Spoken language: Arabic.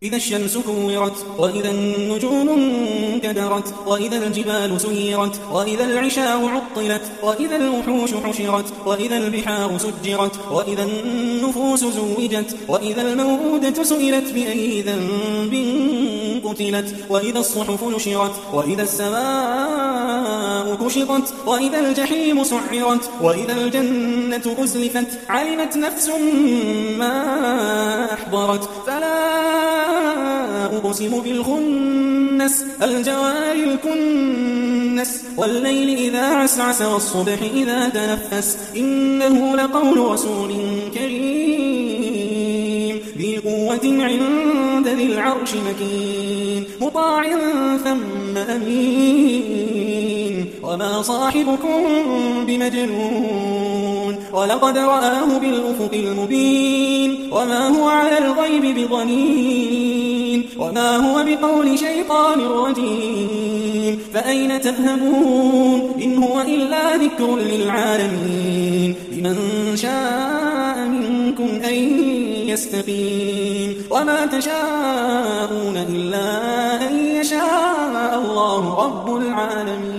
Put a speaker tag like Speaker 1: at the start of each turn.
Speaker 1: إذا الشمس كورت وإذا النجوم انكدرت وإذا الجبال سيرت وإذا العشار عطلت وإذا الوحوش حشرت وإذا البحار سجرت وإذا النفوس زوجت وإذا الموءودة سئلت بأي ذنب قتلت وإذا الصحف نشرت وإذا السماء كشطت وإذا الجحيم سعرت وإذا الجنة أزلفت علمت نفس ما أحضرت فلا أقسم بالخنس الجوار الكنس والليل إذا عسعس والصبح إذا تنفس إنه لقول رسول كريم ذي قوة عند ذي العرش مكين مطاع ثم أمين وما صاحبكم بمجنون ولقد رآه بالأفق المبين وما هو على الغيب بضنين وما هو بقول شيطان رجيم فأين تذهبون إن هو إلا ذكر للعالمين لمن شاء منكم أن يستقيم وما تشاءون إلا أن يشاء الله رب العالمين.